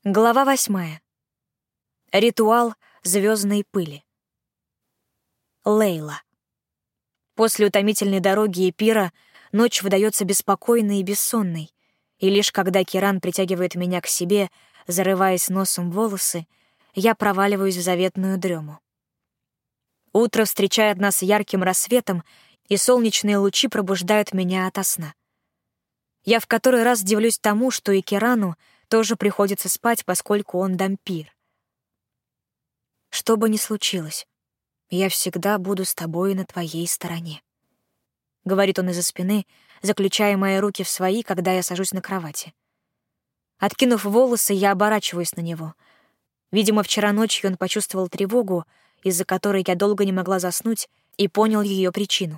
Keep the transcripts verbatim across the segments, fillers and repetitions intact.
Глава восьмая. Ритуал звездной пыли. Лейла. После утомительной дороги и пира ночь выдается беспокойной и бессонной, и лишь когда Киран притягивает меня к себе, зарываясь носом в волосы, я проваливаюсь в заветную дрему. Утро встречает нас ярким рассветом, и солнечные лучи пробуждают меня ото сна. Я в который раз дивлюсь тому, что и Кирану тоже приходится спать, поскольку он дампир. Что бы ни случилось, я всегда буду с тобой на твоей стороне, — говорит он из-за спины, заключая мои руки в свои, когда я сажусь на кровати. Откинув волосы, я оборачиваюсь на него. Видимо, вчера ночью он почувствовал тревогу, из-за которой я долго не могла заснуть, и понял ее причину.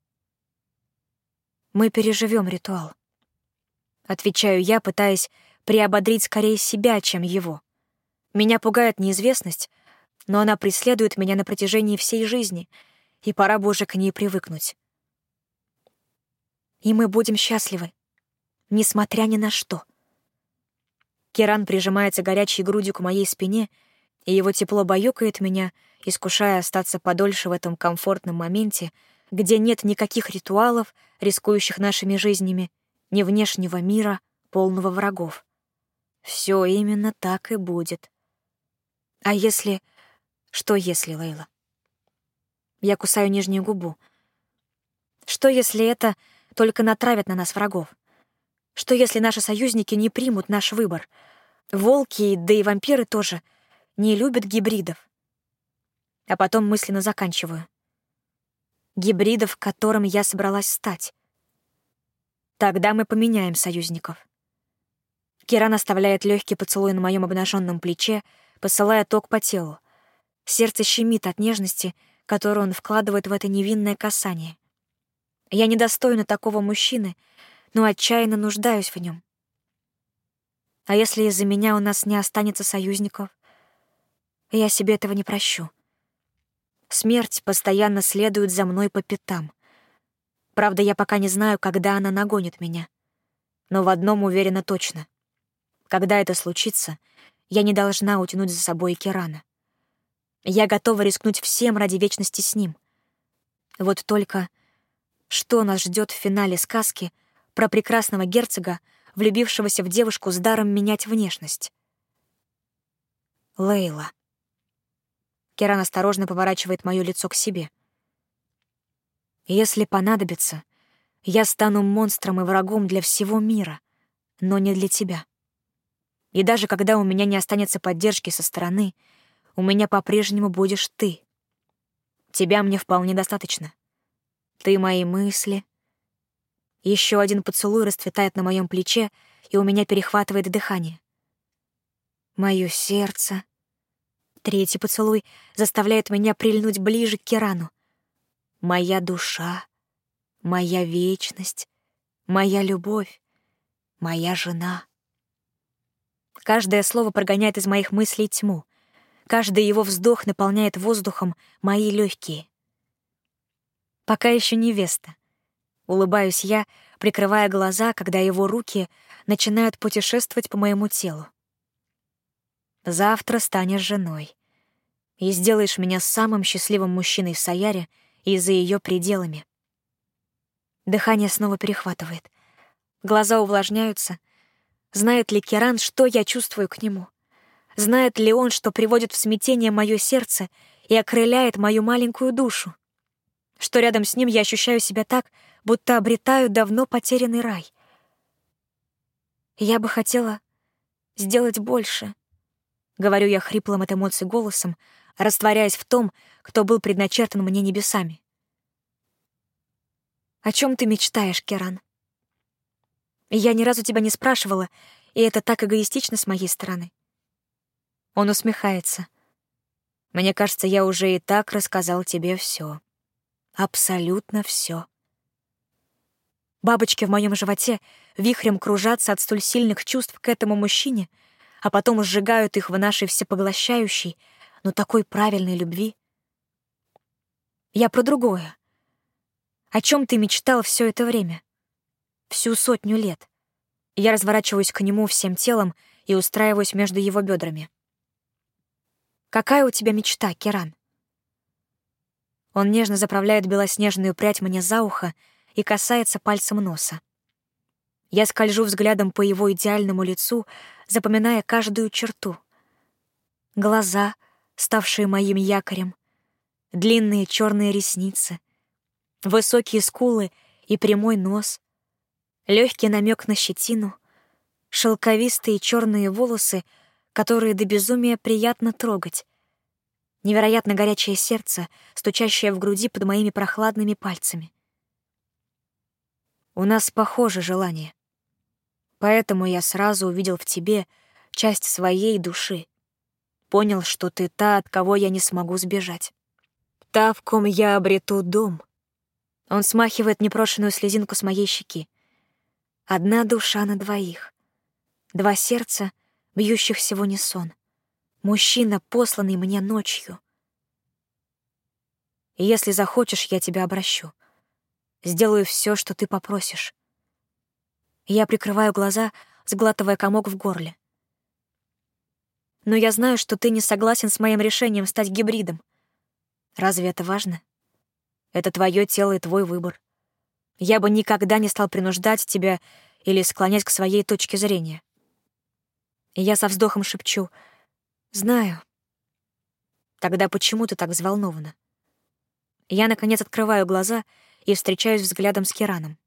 Мы переживем ритуал. Отвечаю я, пытаясь приободрить скорее себя, чем его. Меня пугает неизвестность, но она преследует меня на протяжении всей жизни, и пора бы уже к ней привыкнуть. И мы будем счастливы, несмотря ни на что. Киран прижимается горячей грудью к моей спине, и его тепло баюкает меня, искушая остаться подольше в этом комфортном моменте, где нет никаких ритуалов, рискующих нашими жизнями, ни внешнего мира, полного врагов. Все именно так и будет. А если... Что если, Лейла? Я кусаю нижнюю губу. Что если это только натравит на нас врагов? Что если наши союзники не примут наш выбор? Волки, да и вампиры тоже, не любят гибридов. А потом мысленно заканчиваю. Гибридов, которым я собралась стать. Тогда мы поменяем союзников. Киран оставляет легкий поцелуй на моем обнаженном плече, посылая ток по телу. Сердце щемит от нежности, которую он вкладывает в это невинное касание. Я недостойна такого мужчины, но отчаянно нуждаюсь в нем. А если из-за меня у нас не останется союзников? Я себе этого не прощу. Смерть постоянно следует за мной по пятам. Правда, я пока не знаю, когда она нагонит меня. Но в одном уверена точно. Когда это случится, я не должна утянуть за собой и Кирана. Я готова рискнуть всем ради вечности с ним. Вот только что нас ждет в финале сказки про прекрасного герцога, влюбившегося в девушку с даром менять внешность? Лейла. Киран осторожно поворачивает моё лицо к себе. Если понадобится, я стану монстром и врагом для всего мира, но не для тебя. И даже когда у меня не останется поддержки со стороны, у меня по-прежнему будешь ты. Тебя мне вполне достаточно. Ты мои мысли. Еще один поцелуй расцветает на моем плече, и у меня перехватывает дыхание. Моё сердце. Третий поцелуй заставляет меня прильнуть ближе к Кирану. Моя душа, моя вечность, моя любовь, моя жена. Каждое слово прогоняет из моих мыслей тьму. Каждый его вздох наполняет воздухом мои легкие. Пока еще невеста. Улыбаюсь я, прикрывая глаза, когда его руки начинают путешествовать по моему телу. Завтра станешь женой и сделаешь меня самым счастливым мужчиной в Саяре и за ее пределами. Дыхание снова перехватывает. Глаза увлажняются. Знает ли Киран, что я чувствую к нему? Знает ли он, что приводит в смятение мое сердце и окрыляет мою маленькую душу? Что рядом с ним я ощущаю себя так, будто обретаю давно потерянный рай. Я бы хотела сделать больше, говорю я хриплым от эмоций голосом, растворяясь в том, кто был предначертан мне небесами. О чем ты мечтаешь, Киран? Я ни разу тебя не спрашивала, и это так эгоистично с моей стороны. Он усмехается. Мне кажется, я уже и так рассказал тебе все. Абсолютно все. Бабочки в моем животе вихрем кружатся от столь сильных чувств к этому мужчине, а потом сжигают их в нашей всепоглощающей, но такой правильной любви. Я про другое. О чем ты мечтал все это время? Всю сотню лет. Я разворачиваюсь к нему всем телом и устраиваюсь между его бедрами. «Какая у тебя мечта, Киран?» Он нежно заправляет белоснежную прядь мне за ухо и касается пальцем носа. Я скольжу взглядом по его идеальному лицу, запоминая каждую черту. Глаза, ставшие моим якорем, длинные черные ресницы, высокие скулы и прямой нос, легкий намек на щетину, шелковистые черные волосы, которые до безумия приятно трогать, невероятно горячее сердце, стучащее в груди под моими прохладными пальцами. У нас похожи желания. Поэтому я сразу увидел в тебе часть своей души. Понял, что ты та, от кого я не смогу сбежать. Та, в ком я обрету дом. Он смахивает непрошенную слезинку с моей щеки. Одна душа на двоих. Два сердца, бьющихся в унисон. Мужчина, посланный мне ночью. И если захочешь, я тебя обращу. Сделаю все, что ты попросишь. Я прикрываю глаза, сглатывая комок в горле. Но я знаю, что ты не согласен с моим решением стать гибридом. Разве это важно? Это твое тело и твой выбор. Я бы никогда не стал принуждать тебя или склонять к своей точке зрения. И я со вздохом шепчу: «Знаю». Тогда почему ты так взволнована? Я, наконец, открываю глаза и встречаюсь взглядом с Кираном.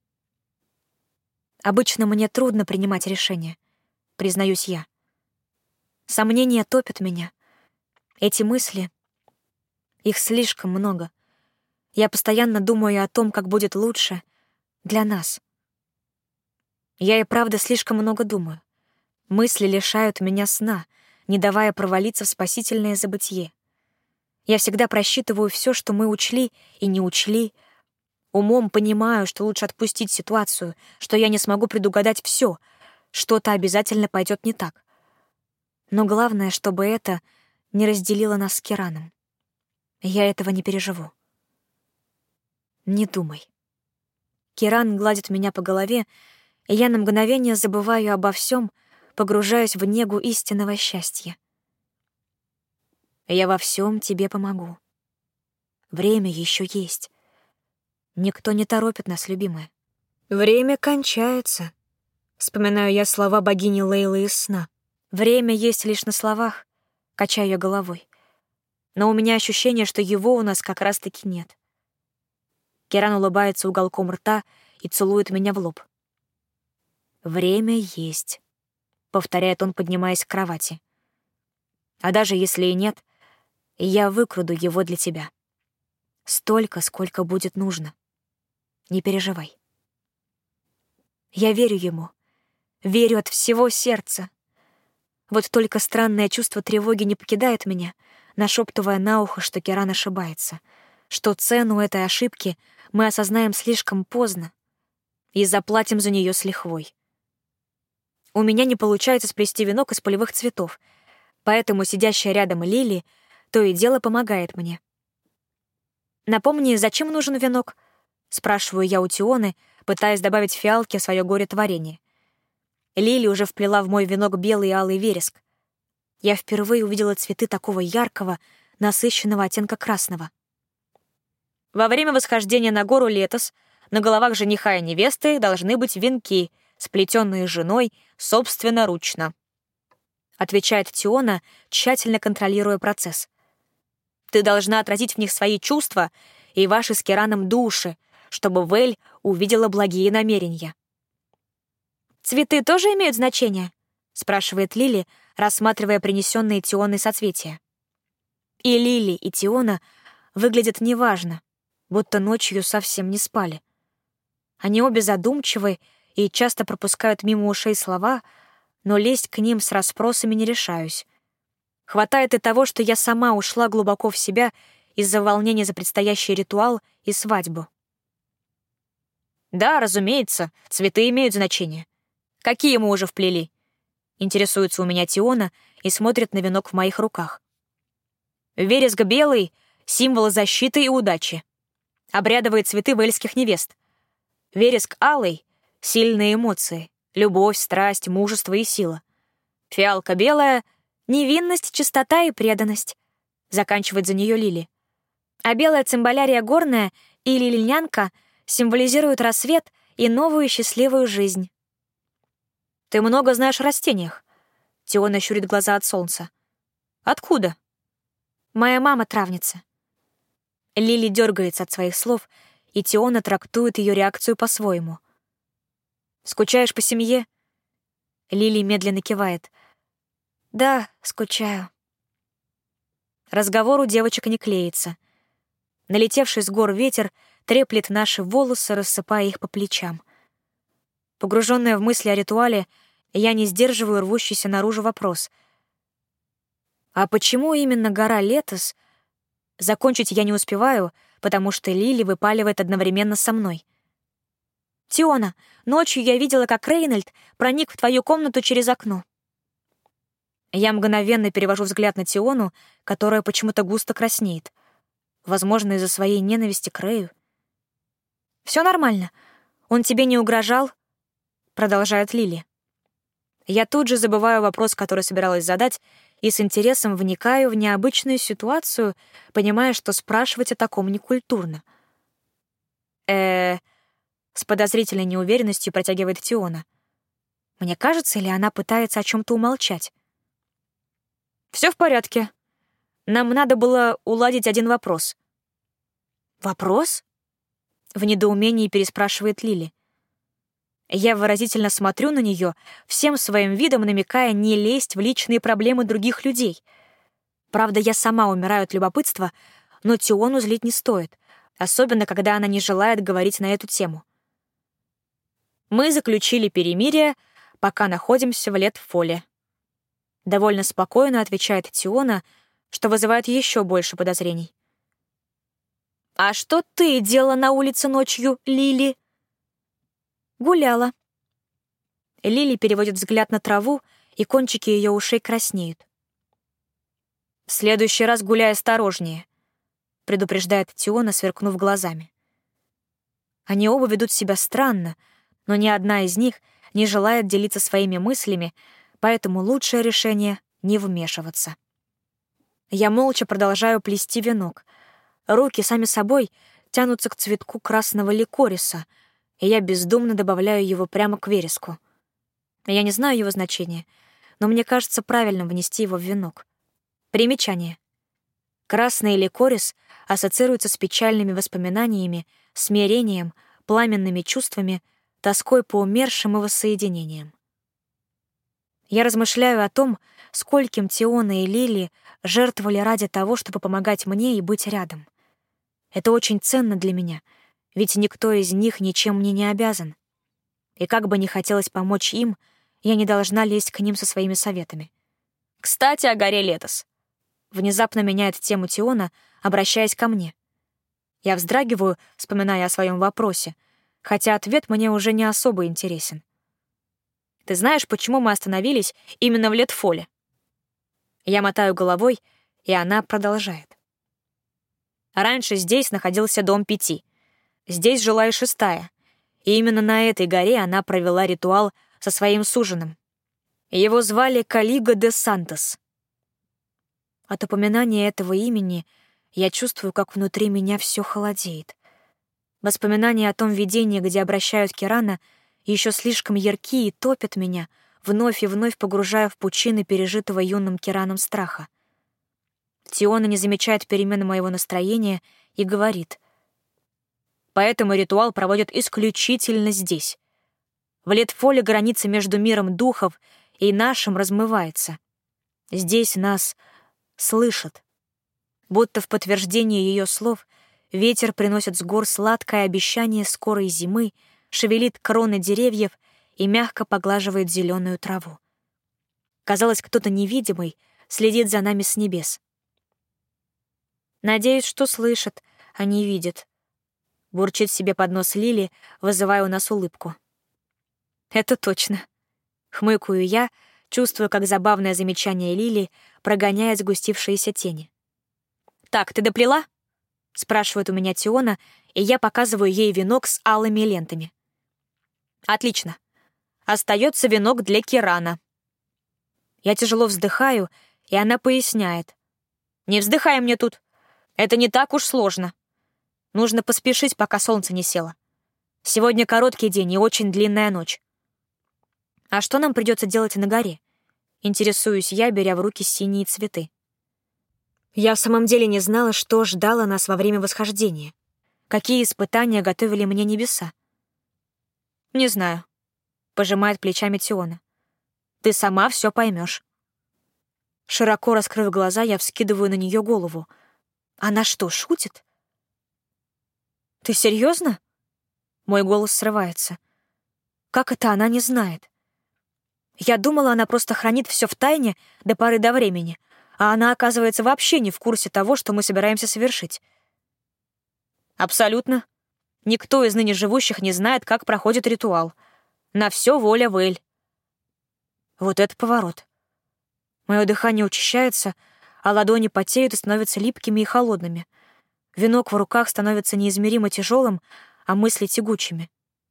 Обычно мне трудно принимать решения, признаюсь я. Сомнения топят меня. Эти мысли, их слишком много. Я постоянно думаю о том, как будет лучше для нас. Я и правда слишком много думаю. Мысли лишают меня сна, не давая провалиться в спасительное забытье. Я всегда просчитываю все, что мы учли и не учли. Умом понимаю, что лучше отпустить ситуацию, что я не смогу предугадать все, что-то обязательно пойдет не так. Но главное, чтобы это не разделило нас с Кираном. Я этого не переживу. Не думай. Киран гладит меня по голове, и я на мгновение забываю обо всем, погружаюсь в негу истинного счастья. Я во всем тебе помогу. Время еще есть. Никто не торопит нас, любимая. Время кончается. Вспоминаю я слова богини Лейлы из сна. Время есть лишь на словах, качаю я головой. Но у меня ощущение, что его у нас как раз-таки нет. Киран улыбается уголком рта и целует меня в лоб. «Время есть», — повторяет он, поднимаясь к кровати. «А даже если и нет, я выкраду его для тебя. Столько, сколько будет нужно. Не переживай». Я верю ему, верю от всего сердца. Вот только странное чувство тревоги не покидает меня, нашептывая на ухо, что Киран ошибается, что цену этой ошибки мы осознаем слишком поздно и заплатим за нее с лихвой. У меня не получается сплести венок из полевых цветов, поэтому сидящая рядом Лили то и дело помогает мне. «Напомни, зачем нужен венок?» — спрашиваю я у Тионы, пытаясь добавить фиалки в свое горе-творение. Лили уже вплела в мой венок белый и алый вереск. Я впервые увидела цветы такого яркого, насыщенного оттенка красного. Во время восхождения на гору Летос на головах жениха и невесты должны быть венки, сплетенные женой собственноручно. Отвечает Тиона, тщательно контролируя процесс. Ты должна отразить в них свои чувства и ваши с Кираном души, чтобы Вэль увидела благие намерения. «Цветы тоже имеют значение?» — спрашивает Лили, рассматривая принесенные Тионой соцветия. И Лили, и Тиона выглядят неважно, будто ночью совсем не спали. Они обе задумчивы и часто пропускают мимо ушей слова, но лезть к ним с расспросами не решаюсь. Хватает и того, что я сама ушла глубоко в себя из-за волнения за предстоящий ритуал и свадьбу. «Да, разумеется, цветы имеют значение. Какие мы уже вплели?» Интересуется у меня Тиона и смотрит на венок в моих руках. Вереск белый — символ защиты и удачи. Обрядовые цветы вэльских невест. Вереск алый — сильные эмоции, любовь, страсть, мужество и сила. Фиалка белая — невинность, чистота и преданность, заканчивает за нее Лили. А белая цимбалярия горная или лилянка символизируют рассвет и новую счастливую жизнь. Ты много знаешь о растениях. Тиона щурит глаза от солнца. Откуда? Моя мама травница. Лили дергается от своих слов, и Тиона трактует ее реакцию по-своему. Скучаешь по семье? Лили медленно кивает. Да, скучаю. Разговор у девочек не клеится. Налетевший с гор ветер треплет наши волосы, рассыпая их по плечам. Погруженная в мысли о ритуале, я не сдерживаю рвущийся наружу вопрос. А почему именно гора Летос? Закончить я не успеваю, потому что Лили выпаливает одновременно со мной. «Тиона, ночью я видела, как Рейнольд проник в твою комнату через окно». Я мгновенно перевожу взгляд на Тиону, которая почему-то густо краснеет. Возможно, из-за своей ненависти к Рэю. «Все нормально. Он тебе не угрожал?» — продолжает Лили. Я тут же забываю вопрос, который собиралась задать, и с интересом вникаю в необычную ситуацию, понимая, что спрашивать о таком некультурно. э с подозрительной неуверенностью протягивает Тиона. Мне кажется, или она пытается о чем-то умолчать? Все в порядке. Нам надо было уладить один вопрос. Вопрос? В недоумении переспрашивает Лили. Я выразительно смотрю на нее, всем своим видом намекая не лезть в личные проблемы других людей. Правда, я сама умираю от любопытства, но Тиону злить не стоит, особенно когда она не желает говорить на эту тему. Мы заключили перемирие, пока находимся в Летфоле. Довольно спокойно отвечает Тиона, что вызывает еще больше подозрений. «А что ты делала на улице ночью, Лили?» «Гуляла». Лили переводит взгляд на траву, и кончики ее ушей краснеют. «В следующий раз гуляй осторожнее», — предупреждает Тиона, сверкнув глазами. Они оба ведут себя странно, но ни одна из них не желает делиться своими мыслями, поэтому лучшее решение — не вмешиваться. Я молча продолжаю плести венок. Руки сами собой тянутся к цветку красного ликориса, и я бездумно добавляю его прямо к вереску. Я не знаю его значения, но мне кажется правильным внести его в венок. Примечание. Красный ликорис ассоциируется с печальными воспоминаниями, смирением, пламенными чувствами, тоской по умершим и воссоединением. Я размышляю о том, скольким Тиона и Лили жертвовали ради того, чтобы помогать мне и быть рядом. Это очень ценно для меня, ведь никто из них ничем мне не обязан. И как бы ни хотелось помочь им, я не должна лезть к ним со своими советами. Кстати, о горе Летос. Внезапно меняет тему Тиона, обращаясь ко мне. Я вздрагиваю, вспоминая о своем вопросе, хотя ответ мне уже не особо интересен. Ты знаешь, почему мы остановились именно в Летфоле? Я мотаю головой, и она продолжает. Раньше здесь находился дом пяти. Здесь жила и шестая. И именно на этой горе она провела ритуал со своим суженым. Его звали Калиго де Сантос. От упоминания этого имени я чувствую, как внутри меня все холодеет. Воспоминания о том видении, где обращают Кирана, еще слишком яркие и топят меня, вновь и вновь погружая в пучины пережитого юным Кираном страха. Тиона не замечает перемены моего настроения и говорит: «Поэтому ритуал проводят исключительно здесь. В Летфоле граница между миром духов и нашим размывается. Здесь нас слышат». Будто в подтверждение ее слов ветер приносит с гор сладкое обещание скорой зимы, шевелит кроны деревьев и мягко поглаживает зеленую траву. Казалось, кто-то невидимый следит за нами с небес. Надеюсь, что слышит, а не видит. Бурчит себе под нос Лили, вызывая у нас улыбку. Это точно. Хмыкаю я, чувствуя, как забавное замечание Лили прогоняет сгустившиеся тени. «Так, ты доплела?» — спрашивает у меня Тиона, и я показываю ей венок с алыми лентами. «Отлично. Остается венок для Кирана». Я тяжело вздыхаю, и она поясняет. «Не вздыхай мне тут. Это не так уж сложно. Нужно поспешить, пока солнце не село. Сегодня короткий день и очень длинная ночь». «А что нам придется делать на горе?» Интересуюсь я, беря в руки синие цветы. Я в самом деле не знала, что ждало нас во время восхождения. Какие испытания готовили мне небеса. «Не знаю», — пожимает плечами Тиона. «Ты сама все поймешь». Широко раскрыв глаза, я вскидываю на нее голову. Она что, шутит? «Ты серьезно?» Мой голос срывается. Как это она не знает? Я думала, она просто хранит все в тайне до поры до времени, а она, оказывается, вообще не в курсе того, что мы собираемся совершить. Абсолютно. Никто из ныне живущих не знает, как проходит ритуал. На все воля Вэль. Вот это поворот. Мое дыхание учащается, а ладони потеют и становятся липкими и холодными. Венок в руках становится неизмеримо тяжелым, а мысли тягучими.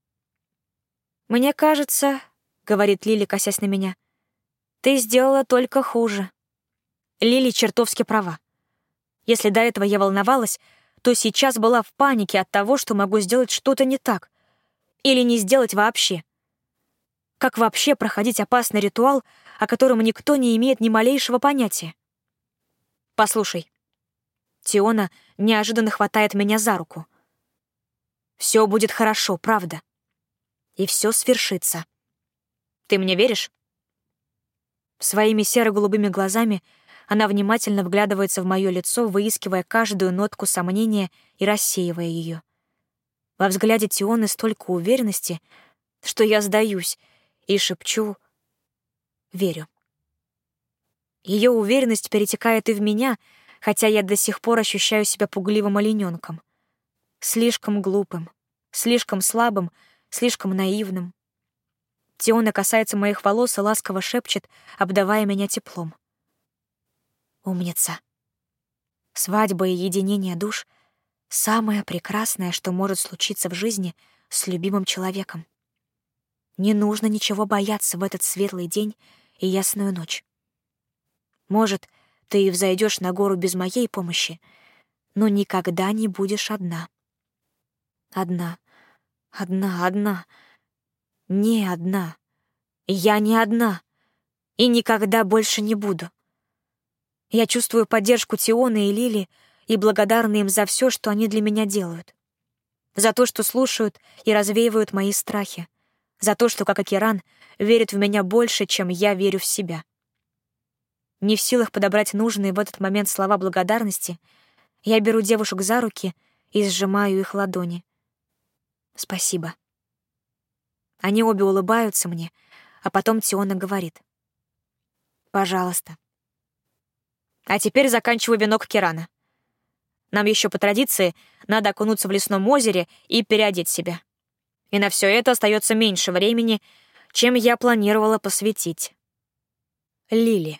«Мне кажется, — говорит Лили, косясь на меня, — ты сделала только хуже». Лили чертовски права. Если до этого я волновалась, то сейчас была в панике от того, что могу сделать что-то не так. Или не сделать вообще. Как вообще проходить опасный ритуал, о котором никто не имеет ни малейшего понятия? «Послушай». Тиона неожиданно хватает меня за руку. «Все будет хорошо, правда. И все свершится. Ты мне веришь?» Своими серо-голубыми глазами она внимательно вглядывается в мое лицо, выискивая каждую нотку сомнения и рассеивая ее. Во взгляде Тионы столько уверенности, что я сдаюсь и шепчу «верю». Ее уверенность перетекает и в меня, хотя я до сих пор ощущаю себя пугливым олененком. Слишком глупым, слишком слабым, слишком наивным. Тиона касается моих волос и ласково шепчет, обдавая меня теплом. Умница. Свадьба и единение душ — самое прекрасное, что может случиться в жизни с любимым человеком. Не нужно ничего бояться в этот светлый день и ясную ночь. Может, ты и взойдешь на гору без моей помощи, но никогда не будешь одна. Одна, одна, одна. Не одна. Я не одна. И никогда больше не буду. Я чувствую поддержку Тионы и Лили и благодарна им за все, что они для меня делают. За то, что слушают и развеивают мои страхи. За то, что, как и Киран, верят в меня больше, чем я верю в себя. Не в силах подобрать нужные в этот момент слова благодарности, я беру девушек за руки и сжимаю их ладони. Спасибо. Они обе улыбаются мне, а потом Тиона говорит. Пожалуйста. А теперь заканчиваю венок Кирана. Нам еще по традиции надо окунуться в лесном озере и переодеть себя. И на все это остается меньше времени, чем я планировала посвятить. Лили.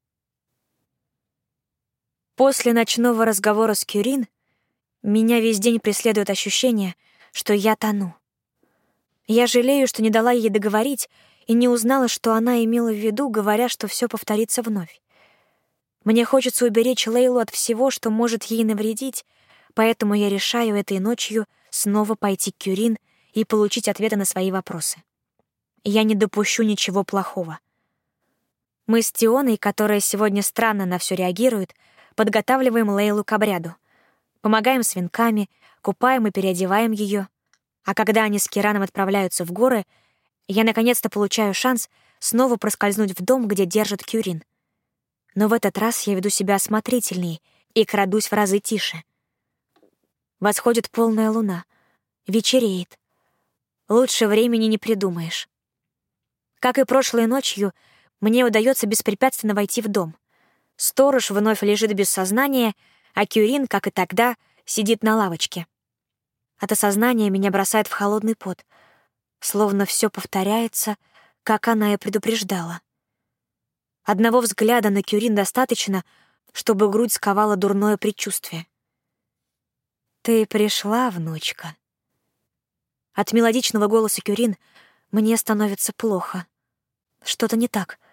После ночного разговора с Кюрин меня весь день преследует ощущение, что я тону. Я жалею, что не дала ей договорить и не узнала, что она имела в виду, говоря, что все повторится вновь. Мне хочется уберечь Лейлу от всего, что может ей навредить, поэтому я решаю этой ночью снова пойти к Кюрин и получить ответы на свои вопросы. Я не допущу ничего плохого. Мы с Тионой, которая сегодня странно на все реагирует, подготавливаем Лейлу к обряду. Помогаем с венками, купаем и переодеваем ее. А когда они с Кираном отправляются в горы, я наконец-то получаю шанс снова проскользнуть в дом, где держат Кюрин. Но в этот раз я веду себя осмотрительней и крадусь в разы тише. Восходит полная луна. Вечереет. Лучше времени не придумаешь. Как и прошлой ночью, мне удается беспрепятственно войти в дом. Сторож вновь лежит без сознания, а Кюрин, как и тогда, сидит на лавочке. От осознания меня бросает в холодный пот, словно все повторяется, как она и предупреждала. Одного взгляда на Кюрин достаточно, чтобы грудь сковала дурное предчувствие. «Ты пришла, внучка?» От мелодичного голоса Кюрин мне становится плохо. Что-то не так.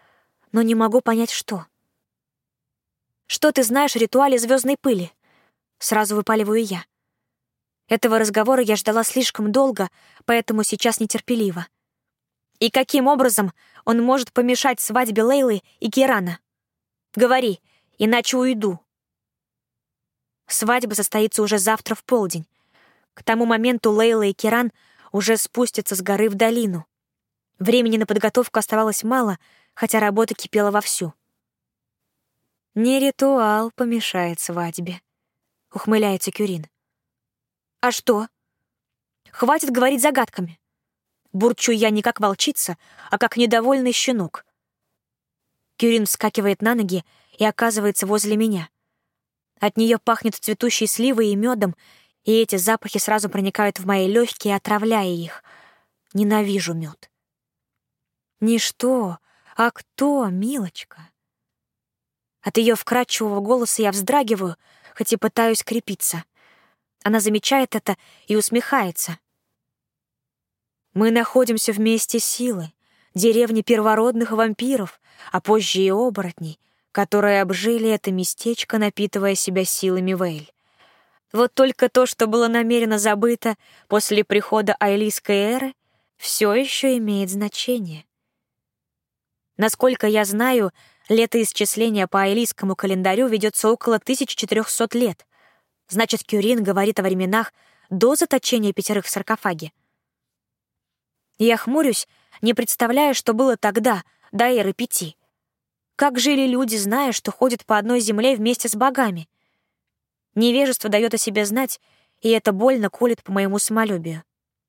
но не могу понять, что. «Что ты знаешь о ритуале звездной пыли?» Сразу выпаливаю я. Этого разговора я ждала слишком долго, поэтому сейчас нетерпеливо. И каким образом он может помешать свадьбе Лейлы и Кирана? Говори, иначе уйду. Свадьба состоится уже завтра в полдень. К тому моменту Лейла и Киран уже спустятся с горы в долину. Времени на подготовку оставалось мало, хотя работа кипела вовсю. «Не ритуал помешает свадьбе», — ухмыляется Кюрин. «А что? Хватит говорить загадками». Бурчу я не как волчица, а как недовольный щенок. Кюрин вскакивает на ноги и оказывается возле меня. От нее пахнет цветущей сливой и медом, и эти запахи сразу проникают в мои легкие, отравляя их. Ненавижу мед. Не что, а кто, милочка? От ее вкрадчивого голоса я вздрагиваю, хоть и пытаюсь крепиться. Она замечает это и усмехается. Мы находимся в месте силы, деревни первородных вампиров, а позже и оборотней, которые обжили это местечко, напитывая себя силами Вейль. Вот только то, что было намеренно забыто после прихода Айлийской эры, все еще имеет значение. Насколько я знаю, летоисчисление по айлийскому календарю ведется около тысяча четырехсот лет. Значит, Кюрин говорит о временах до заточения пятерых в саркофаге. Я хмурюсь, не представляя, что было тогда, до эры пяти. Как жили люди, зная, что ходят по одной земле вместе с богами? Невежество дает о себе знать, и это больно колет по моему самолюбию.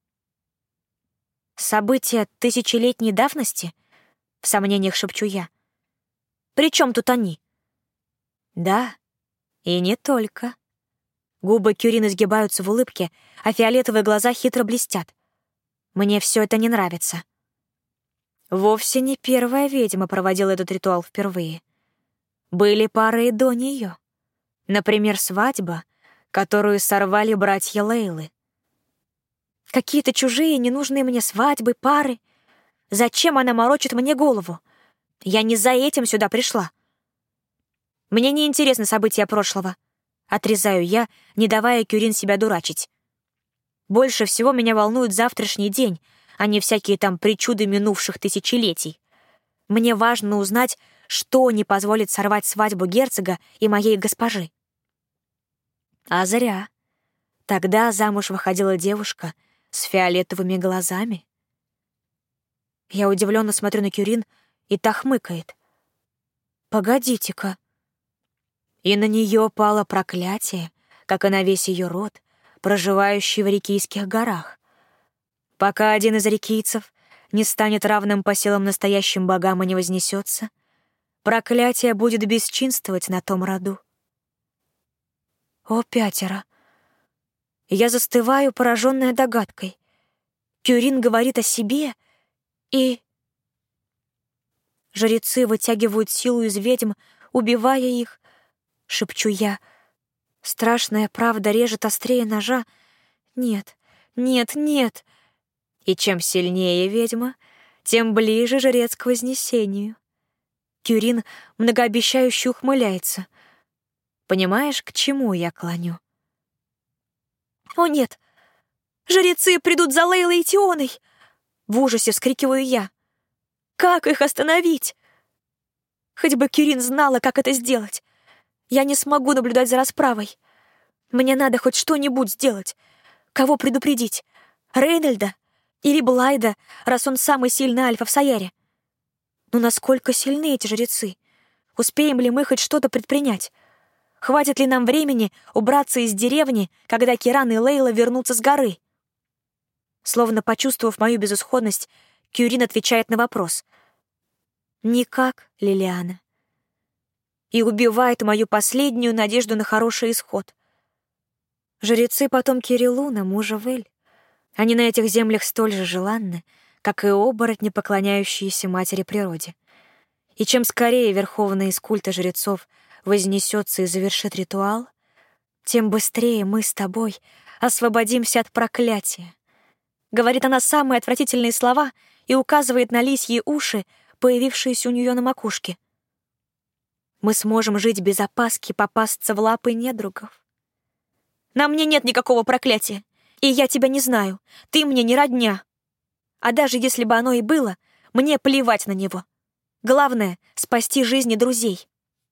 События тысячелетней давности? В сомнениях шепчу я. При чем тут они? Да, и не только. Губы Кюрин изгибаются в улыбке, а фиолетовые глаза хитро блестят. Мне все это не нравится. Вовсе не первая ведьма проводила этот ритуал впервые. Были пары и до нее. Например, свадьба, которую сорвали братья Лейлы. Какие-то чужие, ненужные мне свадьбы, пары. Зачем она морочит мне голову? Я не за этим сюда пришла. Мне не интересны события прошлого. Отрезаю я, не давая Кюрин себя дурачить. Больше всего меня волнует завтрашний день, а не всякие там причуды минувших тысячелетий. Мне важно узнать, что не позволит сорвать свадьбу герцога и моей госпожи. А зря. Тогда замуж выходила девушка с фиолетовыми глазами. Я удивленно смотрю на Кюрин, и та хмыкает. Погодите-ка. И на нее пало проклятие, как и на весь ее род, проживающий в Рикийских горах. Пока один из рикийцев не станет равным по силам настоящим богам и не вознесется, проклятие будет бесчинствовать на том роду. О, пятеро! Я застываю, пораженная догадкой. Кюрин говорит о себе, и... Жрецы вытягивают силу из ведьм, убивая их. Шепчу я. Страшная правда режет острее ножа. Нет, нет, нет. И чем сильнее ведьма, тем ближе жрец к вознесению. Кюрин многообещающе ухмыляется. Понимаешь, к чему я клоню? О нет! Жрецы придут за Лейлой и Тионой! В ужасе вскрикиваю я. Как их остановить? Хоть бы Кюрин знала, как это сделать. Я не смогу наблюдать за расправой. Мне надо хоть что-нибудь сделать. Кого предупредить? Рейнольда? Или Блайда, раз он самый сильный альфа в Саяре? Но насколько сильны эти жрецы? Успеем ли мы хоть что-то предпринять? Хватит ли нам времени убраться из деревни, когда Киран и Лейла вернутся с горы? Словно почувствовав мою безысходность, Кюрин отвечает на вопрос. «Никак, Лилиана». И убивает мою последнюю надежду на хороший исход. Жрецы потомки Рилуна, мужа Вель. Они на этих землях столь же желанны, как и оборотни, поклоняющиеся матери природе. И чем скорее Верховный из культа жрецов вознесется и завершит ритуал, тем быстрее мы с тобой освободимся от проклятия. Говорит она самые отвратительные слова и указывает на лисьи уши, появившиеся у нее на макушке. Мы сможем жить без опаски попасться в лапы недругов. На мне нет никакого проклятия, и я тебя не знаю. Ты мне не родня. А даже если бы оно и было, мне плевать на него. Главное — спасти жизни друзей.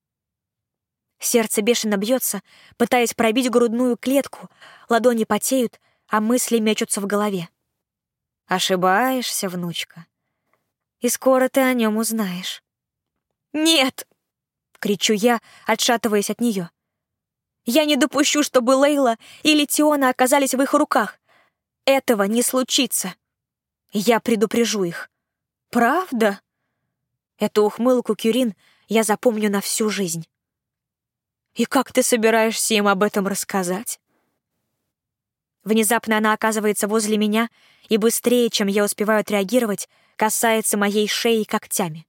Сердце бешено бьется, пытаясь пробить грудную клетку, ладони потеют, а мысли мечутся в голове. Ошибаешься, внучка. И скоро ты о нем узнаешь. «Нет!» — кричу я, отшатываясь от нее. «Я не допущу, чтобы Лейла или Тиона оказались в их руках. Этого не случится. Я предупрежу их. Правда?» Эту ухмылку Кюрин я запомню на всю жизнь. «И как ты собираешься им об этом рассказать?» Внезапно она оказывается возле меня и быстрее, чем я успеваю отреагировать, касается моей шеи когтями.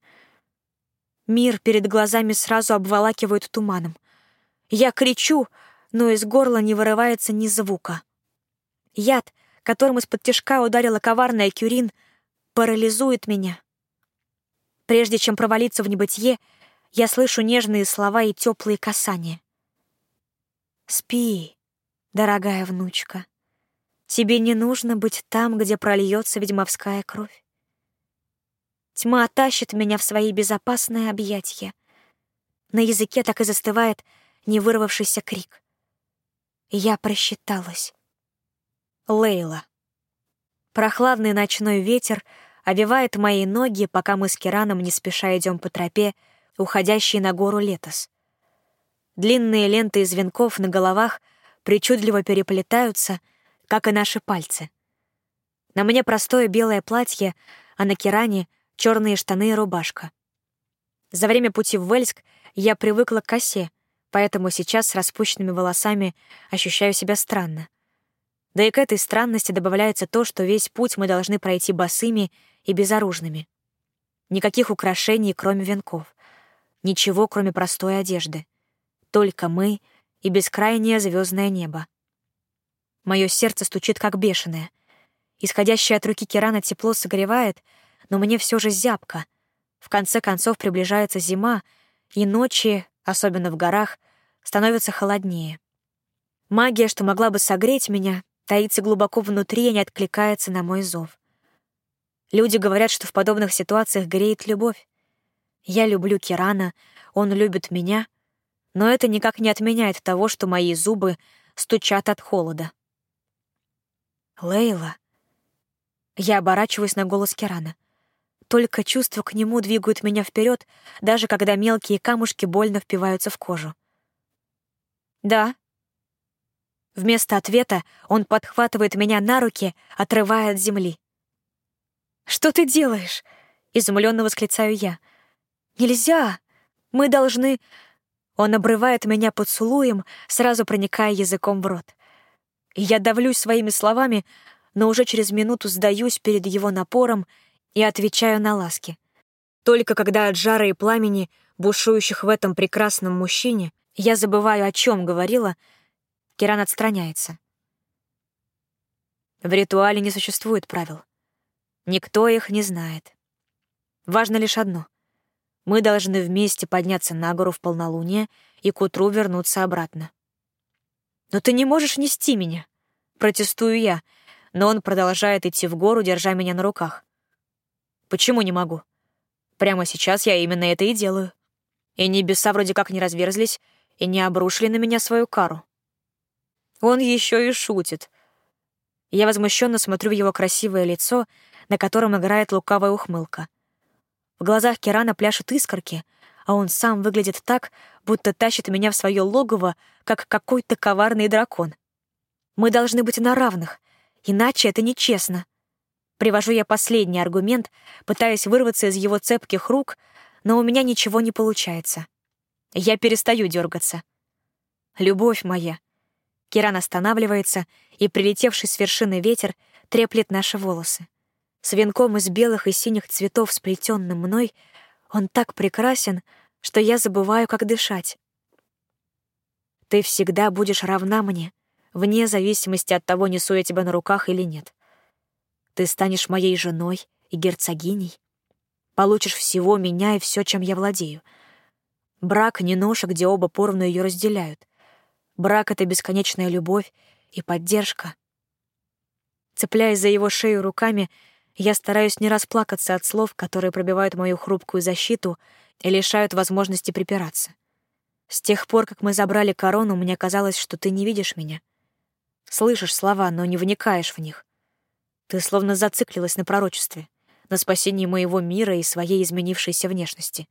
Мир перед глазами сразу обволакивает туманом. Я кричу, но из горла не вырывается ни звука. Яд, которым из-под тишка ударила коварная Кюрин, парализует меня. Прежде чем провалиться в небытие, я слышу нежные слова и теплые касания. «Спи, дорогая внучка. Тебе не нужно быть там, где прольется ведьмовская кровь. Тьма тащит меня в свои безопасные объятия. На языке так и застывает невырвавшийся крик. Я просчиталась. Лейла. Прохладный ночной ветер овевает мои ноги, пока мы с Кираном не спеша идем по тропе, уходящей на гору Летос. Длинные ленты из венков на головах причудливо переплетаются, как и наши пальцы. На мне простое белое платье, а на Киране — черные штаны и рубашка. За время пути в Вельск я привыкла к косе, поэтому сейчас с распущенными волосами ощущаю себя странно. Да и к этой странности добавляется то, что весь путь мы должны пройти босыми и безоружными. Никаких украшений, кроме венков. Ничего, кроме простой одежды. Только мы и бескрайнее звездное небо. Мое сердце стучит как бешеное. Исходящее от руки Кирана тепло согревает, но мне все же зябко. В конце концов приближается зима, и ночи, особенно в горах, становятся холоднее. Магия, что могла бы согреть меня, таится глубоко внутри и не откликается на мой зов. Люди говорят, что в подобных ситуациях греет любовь. Я люблю Кирана, он любит меня, но это никак не отменяет того, что мои зубы стучат от холода. «Лейла». Я оборачиваюсь на голос Кирана. Только чувства к нему двигают меня вперед, даже когда мелкие камушки больно впиваются в кожу. «Да». Вместо ответа он подхватывает меня на руки, отрывая от земли. «Что ты делаешь?» — изумленно восклицаю я. «Нельзя! Мы должны...» Он обрывает меня поцелуем, сразу проникая языком в рот. Я давлюсь своими словами, но уже через минуту сдаюсь перед его напором и отвечаю на ласки. Только когда от жара и пламени, бушующих в этом прекрасном мужчине, я забываю, о чем говорила, Киран отстраняется. В ритуале не существует правил. Никто их не знает. Важно лишь одно. Мы должны вместе подняться на гору в полнолуние и к утру вернуться обратно. «Но ты не можешь нести меня!» Протестую я, но он продолжает идти в гору, держа меня на руках. Почему не могу? Прямо сейчас я именно это и делаю. И небеса вроде как не разверзлись и не обрушили на меня свою кару. Он еще и шутит. Я возмущенно смотрю в его красивое лицо, на котором играет лукавая ухмылка. В глазах Кирана пляшут искорки, а он сам выглядит так, будто тащит меня в свое логово, как какой-то коварный дракон. Мы должны быть на равных, иначе это нечестно. Привожу я последний аргумент, пытаясь вырваться из его цепких рук, но у меня ничего не получается. Я перестаю дергаться. «Любовь моя». Киран останавливается, и прилетевший с вершины ветер треплет наши волосы. С венком из белых и синих цветов, сплетенным мной, он так прекрасен, что я забываю, как дышать. «Ты всегда будешь равна мне, вне зависимости от того, несу я тебя на руках или нет. Ты станешь моей женой и герцогиней. Получишь всего меня и все, чем я владею. Брак — не ноша, где оба поровну ее разделяют. Брак — это бесконечная любовь и поддержка. Цепляясь за его шею руками, я стараюсь не расплакаться от слов, которые пробивают мою хрупкую защиту и лишают возможности припираться. С тех пор, как мы забрали корону, мне казалось, что ты не видишь меня. Слышишь слова, но не вникаешь в них. Ты словно зациклилась на пророчестве, на спасении моего мира и своей изменившейся внешности.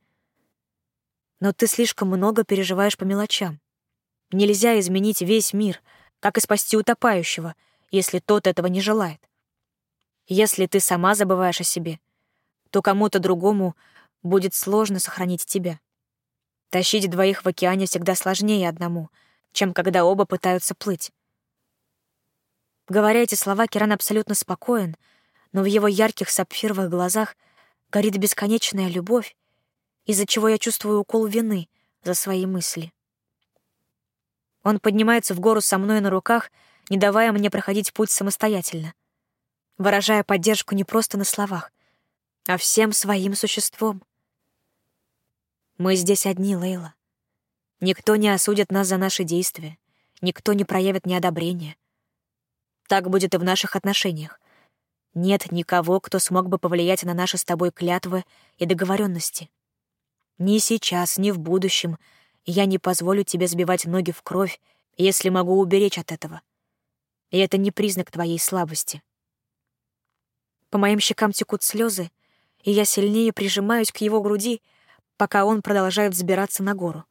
Но ты слишком много переживаешь по мелочам. Нельзя изменить весь мир, как и спасти утопающего, если тот этого не желает. Если ты сама забываешь о себе, то кому-то другому будет сложно сохранить тебя. Тащить двоих в океане всегда сложнее одному, чем когда оба пытаются плыть. Говоря эти слова, Киран абсолютно спокоен, но в его ярких сапфировых глазах горит бесконечная любовь, из-за чего я чувствую укол вины за свои мысли. Он поднимается в гору со мной на руках, не давая мне проходить путь самостоятельно, выражая поддержку не просто на словах, а всем своим существом. Мы здесь одни, Лейла. Никто не осудит нас за наши действия, никто не проявит неодобрения. Так будет и в наших отношениях. Нет никого, кто смог бы повлиять на наши с тобой клятвы и договоренности. Ни сейчас, ни в будущем я не позволю тебе сбивать ноги в кровь, если могу уберечь от этого. И это не признак твоей слабости. По моим щекам текут слезы, и я сильнее прижимаюсь к его груди, пока он продолжает взбираться на гору.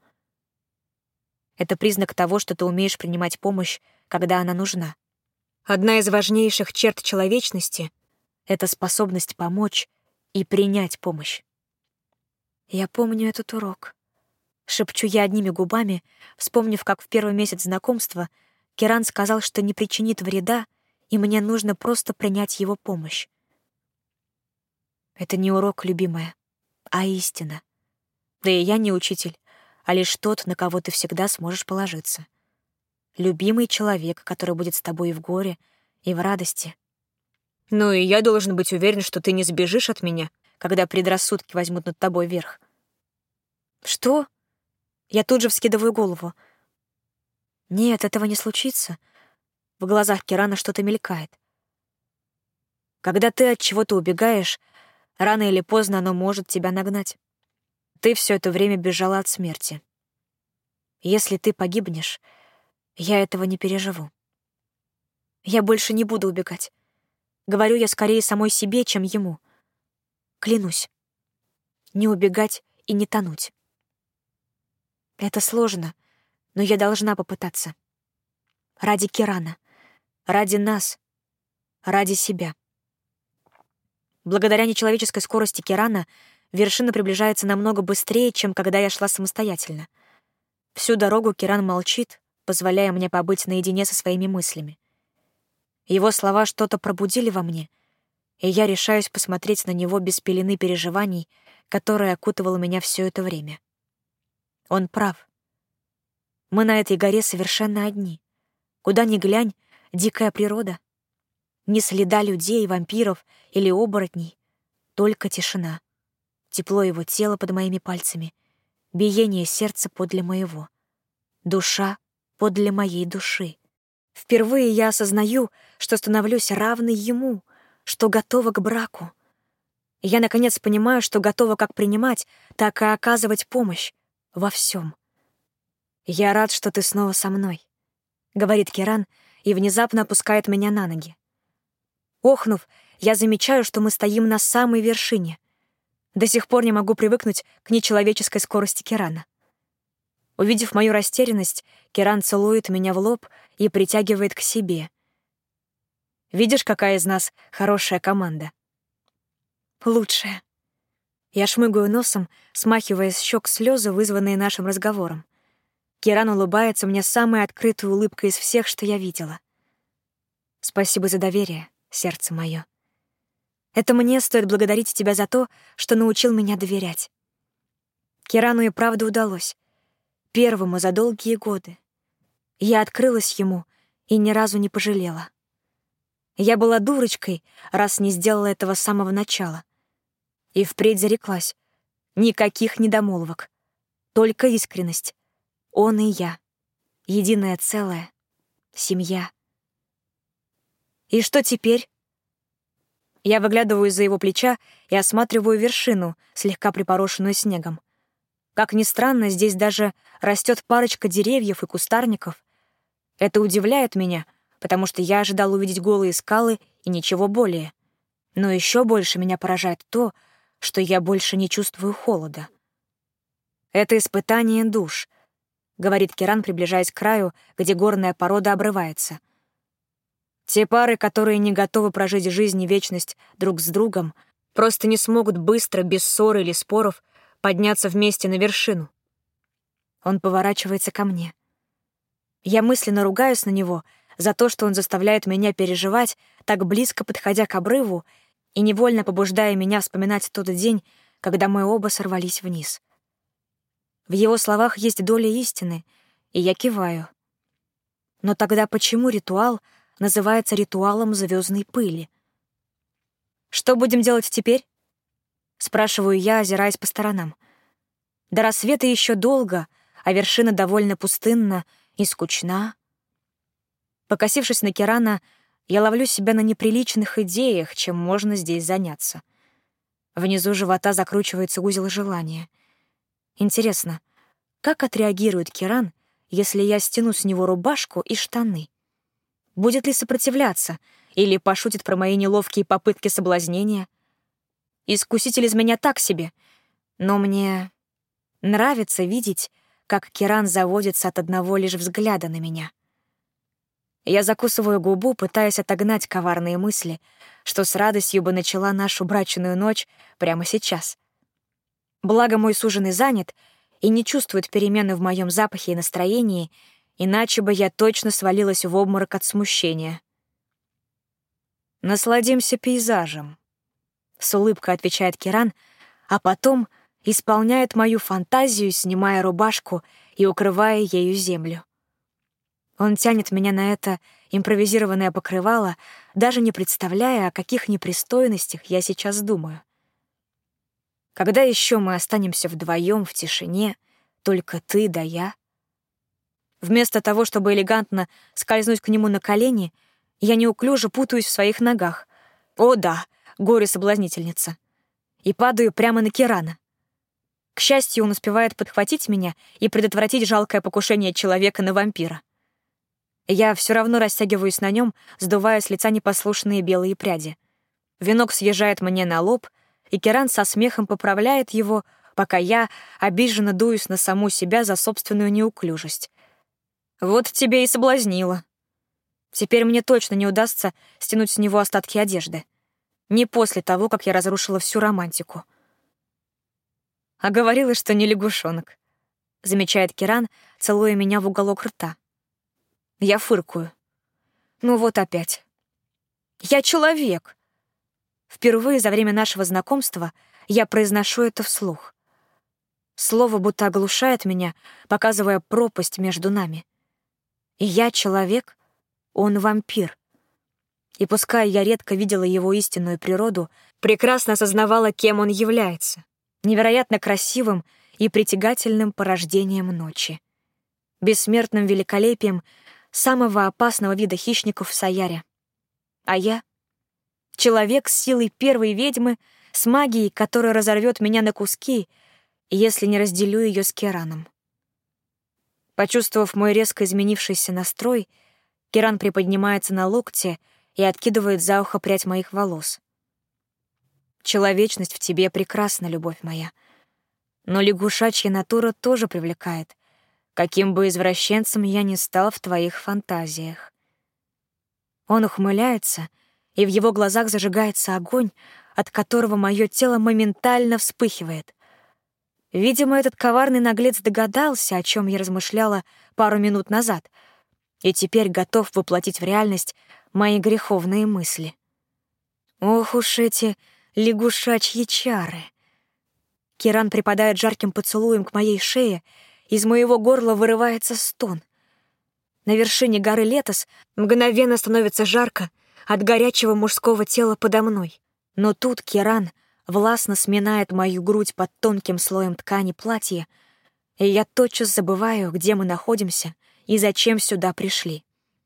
Это признак того, что ты умеешь принимать помощь, когда она нужна. Одна из важнейших черт человечности — это способность помочь и принять помощь. Я помню этот урок. Шепчу я одними губами, вспомнив, как в первый месяц знакомства Киран сказал, что не причинит вреда, и мне нужно просто принять его помощь. Это не урок, любимая, а истина. Да и я не учитель, а лишь тот, на кого ты всегда сможешь положиться. Любимый человек, который будет с тобой и в горе, и в радости. Ну и я должен быть уверен, что ты не сбежишь от меня, когда предрассудки возьмут над тобой верх. Что? Я тут же вскидываю голову. Нет, этого не случится. В глазах Кирана что-то мелькает. Когда ты от чего-то убегаешь, рано или поздно оно может тебя нагнать. Ты все это время бежала от смерти. Если ты погибнешь, я этого не переживу. Я больше не буду убегать. Говорю я скорее самой себе, чем ему. Клянусь. Не убегать и не тонуть. Это сложно, но я должна попытаться. Ради Кирана, ради нас, ради себя. Благодаря нечеловеческой скорости Кирана вершина приближается намного быстрее, чем когда я шла самостоятельно. Всю дорогу Киран молчит, позволяя мне побыть наедине со своими мыслями. Его слова что-то пробудили во мне, и я решаюсь посмотреть на него без пелены переживаний, которая окутывала меня все это время. Он прав. Мы на этой горе совершенно одни. Куда ни глянь, дикая природа. Ни следа людей, вампиров или оборотней, только тишина. Тепло его тела под моими пальцами, биение сердца подле моего, душа подле моей души. Впервые я осознаю, что становлюсь равной ему, что готова к браку. Я, наконец, понимаю, что готова как принимать, так и оказывать помощь во всем. «Я рад, что ты снова со мной», — говорит Киран и внезапно опускает меня на ноги. Охнув, я замечаю, что мы стоим на самой вершине. До сих пор не могу привыкнуть к нечеловеческой скорости Кирана. Увидев мою растерянность, Киран целует меня в лоб и притягивает к себе. «Видишь, какая из нас хорошая команда?» «Лучшая». Я шмыгаю носом, смахивая с щек слезы, вызванные нашим разговором. Киран улыбается мне самой открытой улыбкой из всех, что я видела. «Спасибо за доверие, сердце мое. Это мне стоит благодарить тебя за то, что научил меня доверять». Кирану и правда удалось. Первому за долгие годы. Я открылась ему и ни разу не пожалела. Я была дурочкой, раз не сделала этого с самого начала. И впредь зареклась. Никаких недомолвок. Только искренность. Он и я. Единое целое. Семья. И что теперь? Я выглядываю из-за его плеча и осматриваю вершину, слегка припорошенную снегом. Как ни странно, здесь даже растет парочка деревьев и кустарников. Это удивляет меня, потому что я ожидал увидеть голые скалы и ничего более. Но еще больше меня поражает то, что я больше не чувствую холода. «Это испытание душ», — говорит Киран, приближаясь к краю, где горная порода обрывается. «Те пары, которые не готовы прожить жизнь и вечность друг с другом, просто не смогут быстро, без ссор или споров, подняться вместе на вершину». Он поворачивается ко мне. Я мысленно ругаюсь на него за то, что он заставляет меня переживать, так близко подходя к обрыву и невольно побуждая меня вспоминать тот день, когда мы оба сорвались вниз. В его словах есть доля истины, и я киваю. Но тогда почему ритуал называется ритуалом звездной пыли? «Что будем делать теперь?» — спрашиваю я, озираясь по сторонам. До рассвета еще долго, а вершина довольно пустынна и скучна. Покосившись на Кирана, я ловлю себя на неприличных идеях, чем можно здесь заняться. Внизу живота закручивается узел желания. Интересно, как отреагирует Киран, если я стяну с него рубашку и штаны? Будет ли сопротивляться или пошутит про мои неловкие попытки соблазнения? Искуситель из меня так себе, но мне нравится видеть, как Киран заводится от одного лишь взгляда на меня. Я закусываю губу, пытаясь отогнать коварные мысли, что с радостью бы начала нашу брачную ночь прямо сейчас. Благо мой суженый занят и не чувствует перемены в моем запахе и настроении, иначе бы я точно свалилась в обморок от смущения. «Насладимся пейзажем», — с улыбкой отвечает Киран, а потом исполняет мою фантазию, снимая рубашку и укрывая ею землю. Он тянет меня на это импровизированное покрывало, даже не представляя, о каких непристойностях я сейчас думаю. Когда еще мы останемся вдвоем в тишине, только ты да я? Вместо того, чтобы элегантно скользнуть к нему на колени, я неуклюже путаюсь в своих ногах. О да, горе-соблазнительница. И падаю прямо на Кирана. К счастью, он успевает подхватить меня и предотвратить жалкое покушение человека на вампира. Я все равно растягиваюсь на нем, сдувая с лица непослушные белые пряди. Венок съезжает мне на лоб, и Киран со смехом поправляет его, пока я обиженно дуюсь на саму себя за собственную неуклюжесть. Вот тебе и соблазнила. Теперь мне точно не удастся стянуть с него остатки одежды. Не после того, как я разрушила всю романтику. А говорила, что не лягушонок, замечает Киран, целуя меня в уголок рта. Я фыркую. Ну вот опять. Я человек. Впервые за время нашего знакомства я произношу это вслух. Слово будто оглушает меня, показывая пропасть между нами. И я человек, он вампир. И пускай я редко видела его истинную природу, прекрасно осознавала, кем он является. Невероятно красивым и притягательным порождением ночи. Бессмертным великолепием самого опасного вида хищников в Саяре. А я — человек с силой первой ведьмы, с магией, которая разорвет меня на куски, если не разделю ее с Кираном. Почувствовав мой резко изменившийся настрой, Киран приподнимается на локте и откидывает за ухо прядь моих волос. Человечность в тебе прекрасна, любовь моя. Но лягушачья натура тоже привлекает, каким бы извращенцем я ни стал в твоих фантазиях. Он ухмыляется, и в его глазах зажигается огонь, от которого мое тело моментально вспыхивает. Видимо, этот коварный наглец догадался, о чем я размышляла пару минут назад, и теперь готов воплотить в реальность мои греховные мысли. Ох уж эти лягушачьи чары! Киран припадает жарким поцелуем к моей шее, из моего горла вырывается стон. На вершине горы Летос мгновенно становится жарко от горячего мужского тела подо мной. Но тут Киран властно сминает мою грудь под тонким слоем ткани платья, и я тотчас забываю, где мы находимся и зачем сюда пришли.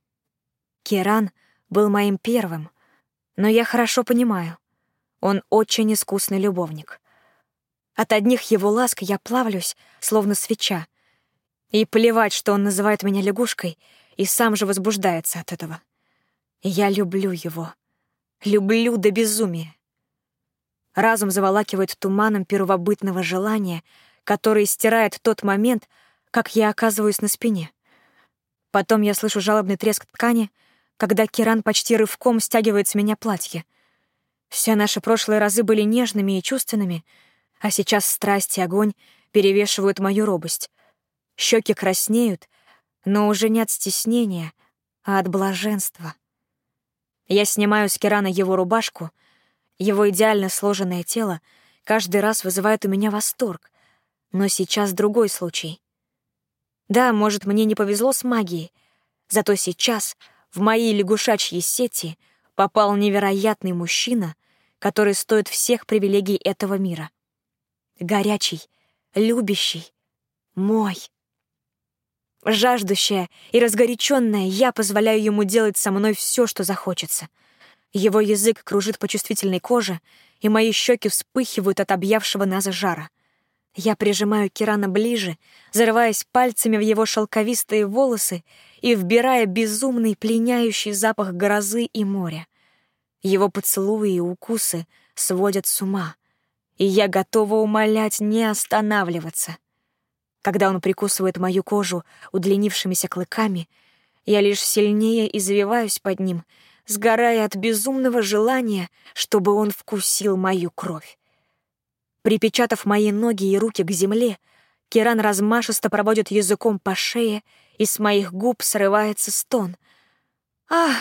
Киран был моим первым, но я хорошо понимаю, он очень искусный любовник. От одних его ласк я плавлюсь, словно свеча, и плевать, что он называет меня лягушкой, и сам же возбуждается от этого. Я люблю его. Люблю до безумия. Разум заволакивает туманом первобытного желания, который стирает тот момент, как я оказываюсь на спине. Потом я слышу жалобный треск ткани, когда Киран почти рывком стягивает с меня платье. Все наши прошлые разы были нежными и чувственными, а сейчас страсть и огонь перевешивают мою робость. Щеки краснеют, но уже не от стеснения, а от блаженства. Я снимаю с Кирана его рубашку. Его идеально сложенное тело каждый раз вызывает у меня восторг, но сейчас другой случай. Да, может, мне не повезло с магией, зато сейчас в мои лягушачьи сети попал невероятный мужчина, который стоит всех привилегий этого мира. Горячий, любящий, мой. Жаждущая и разгоряченная, я позволяю ему делать со мной все, что захочется. Его язык кружит по чувствительной коже, и мои щеки вспыхивают от объявшего нас жара. Я прижимаю Кирана ближе, зарываясь пальцами в его шелковистые волосы и вбирая безумный пленяющий запах грозы и моря. Его поцелуи и укусы сводят с ума, и я готова умолять не останавливаться. Когда он прикусывает мою кожу удлинившимися клыками, я лишь сильнее извиваюсь под ним, сгорая от безумного желания, чтобы он вкусил мою кровь. Припечатав мои ноги и руки к земле, Киран размашисто проводит языком по шее, и с моих губ срывается стон. Ах!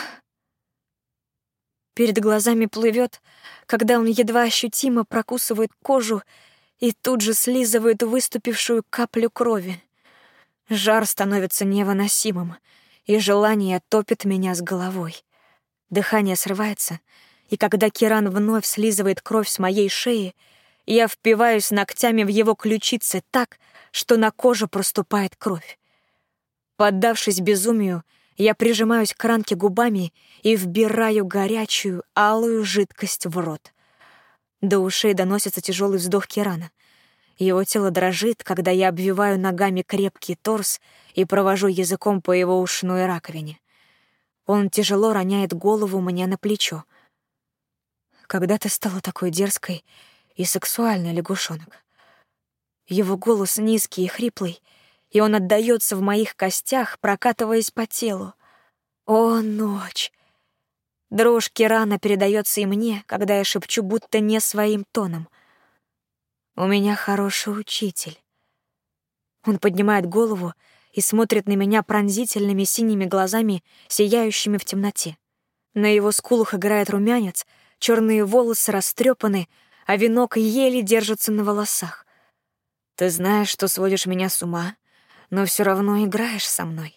Перед глазами плывет, когда он едва ощутимо прокусывает кожу и тут же слизывает выступившую каплю крови. Жар становится невыносимым, и желание топит меня с головой. Дыхание срывается, и когда Киран вновь слизывает кровь с моей шеи, я впиваюсь ногтями в его ключицы так, что на коже проступает кровь. Поддавшись безумию, я прижимаюсь к ранке губами и вбираю горячую, алую жидкость в рот. До ушей доносится тяжелый вздох Кирана. Его тело дрожит, когда я обвиваю ногами крепкий торс и провожу языком по его ушной раковине. Он тяжело роняет голову мне на плечо. «Когда ты стала такой дерзкой и сексуальной, лягушонок?» Его голос низкий и хриплый, и он отдаётся в моих костях, прокатываясь по телу. О, ночь! Дрожь Кирана передаётся и мне, когда я шепчу будто не своим тоном. «У меня хороший учитель». Он поднимает голову и смотрит на меня пронзительными синими глазами, сияющими в темноте. На его скулах играет румянец, чёрные волосы растрёпаны, а венок еле держится на волосах. «Ты знаешь, что сводишь меня с ума, но всё равно играешь со мной».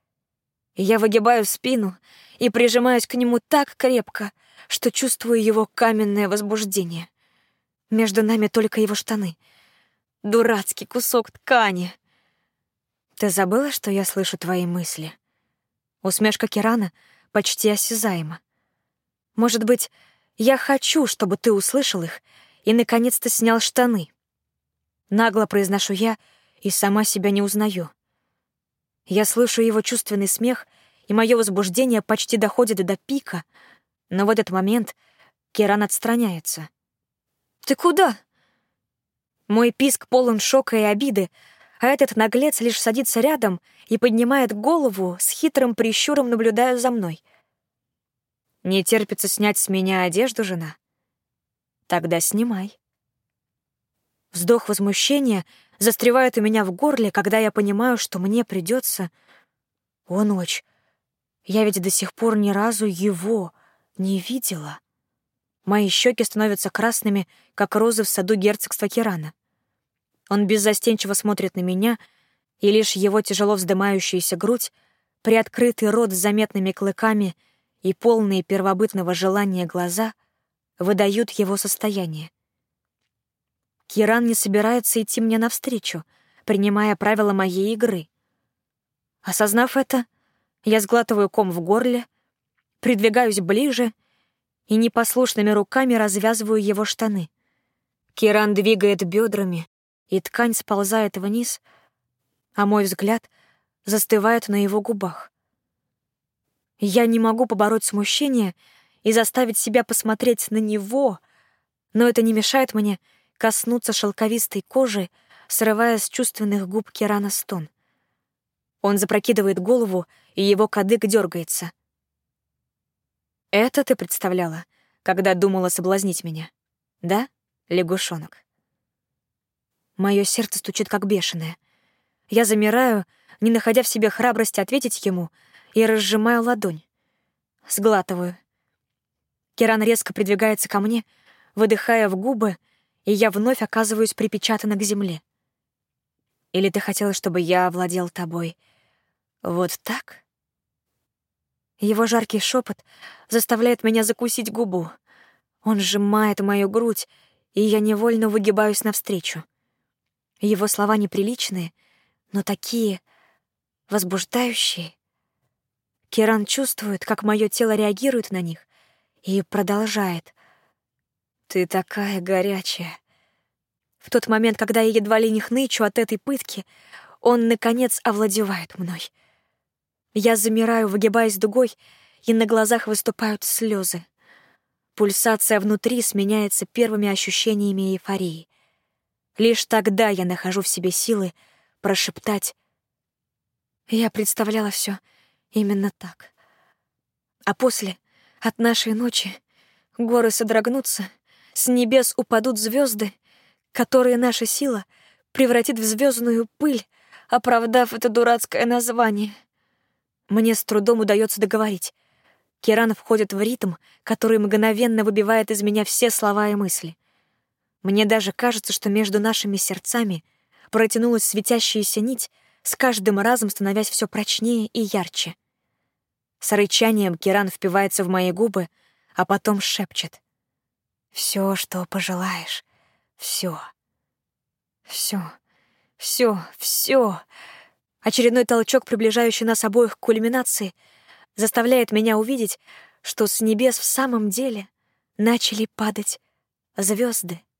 Я выгибаю спину и прижимаюсь к нему так крепко, что чувствую его каменное возбуждение. Между нами только его штаны. Дурацкий кусок ткани. «Ты забыла, что я слышу твои мысли?» Усмешка Кирана почти осязаема. «Может быть, я хочу, чтобы ты услышал их и наконец-то снял штаны?» Нагло произношу я и сама себя не узнаю. Я слышу его чувственный смех, и мое возбуждение почти доходит до пика, но в этот момент Киран отстраняется. «Ты куда?» Мой писк полон шока и обиды, а этот наглец лишь садится рядом и поднимает голову, с хитрым прищуром наблюдая за мной. «Не терпится снять с меня одежду, жена? Тогда снимай». Вздох возмущения застревает у меня в горле, когда я понимаю, что мне придется... О, ночь! Я ведь до сих пор ни разу его не видела. Мои щеки становятся красными, как розы в саду герцогства Кирана. Он беззастенчиво смотрит на меня, и лишь его тяжело вздымающаяся грудь, приоткрытый рот с заметными клыками и полные первобытного желания глаза выдают его состояние. Киран не собирается идти мне навстречу, принимая правила моей игры. Осознав это, я сглатываю ком в горле, придвигаюсь ближе и непослушными руками развязываю его штаны. Киран двигает бедрами, и ткань сползает вниз, а мой взгляд застывает на его губах. Я не могу побороть смущение и заставить себя посмотреть на него, но это не мешает мне коснуться шелковистой кожи, срывая с чувственных губ Кирана стон. Он запрокидывает голову, и его кадык дергается. «Это ты представляла, когда думала соблазнить меня? Да, лягушонок?» Мое сердце стучит как бешеное. Я замираю, не находя в себе храбрости ответить ему, и разжимаю ладонь. Сглатываю. Киран резко придвигается ко мне, выдыхая в губы, и я вновь оказываюсь припечатана к земле. «Или ты хотела, чтобы я овладел тобой вот так?» Его жаркий шепот заставляет меня закусить губу. Он сжимает мою грудь, и я невольно выгибаюсь навстречу. Его слова неприличные, но такие возбуждающие. Киран чувствует, как мое тело реагирует на них, и продолжает. «Ты такая горячая». В тот момент, когда я едва ли не хнычу от этой пытки, он, наконец, овладевает мной. Я замираю, выгибаясь дугой, и на глазах выступают слезы. Пульсация внутри сменяется первыми ощущениями эйфории. Лишь тогда я нахожу в себе силы прошептать: «Я представляла все именно так». А после, от нашей ночи, горы содрогнутся, с небес упадут звезды, которые наша сила превратит в звездную пыль, оправдав это дурацкое название. Мне с трудом удается договорить. Киран входит в ритм, который мгновенно выбивает из меня все слова и мысли. Мне даже кажется, что между нашими сердцами протянулась светящаяся нить, с каждым разом становясь все прочнее и ярче. С рычанием Киран впивается в мои губы, а потом шепчет: «Все, что пожелаешь, все, все, все, все». Очередной толчок, приближающий нас обоих к кульминации, заставляет меня увидеть, что с небес в самом деле начали падать звезды.